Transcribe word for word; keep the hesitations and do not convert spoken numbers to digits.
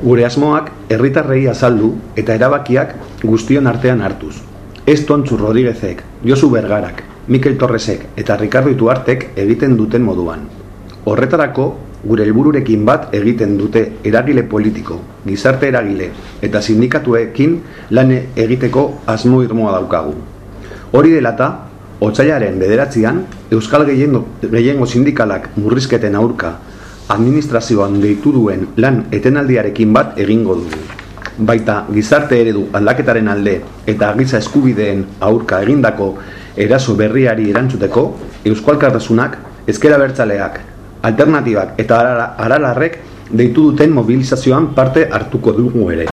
Gure asmoak herritarrei azaldu eta erabakiak guztion artean hartuz. Ez Tontxu Rodriguezek, Josu Bergarak, Mikel Torresek eta Ricardo Ituartek egiten duten moduan. Horretarako, gure helbururekin bat egiten dute eragile politiko, gizarte eragile eta sindikatuekin lan egiteko asmo irmoa daukagu. Hori dela eta, otsailaren bederatzian, Euskal Gehiengo, Gehiengo Sindikalak murrizketen aurka administrazioan deitu duen lan etenaldiarekin bat egingo dugu. Baita gizarte eredu aldaketaren alde eta giza eskubideen aurka egindako eraso berriari erantzuteko, Eusko Alkartasunak, Ezker Abertzaleak, Alternatibak eta Aralarrek deitu duten mobilizazioan parte hartuko dugu ere.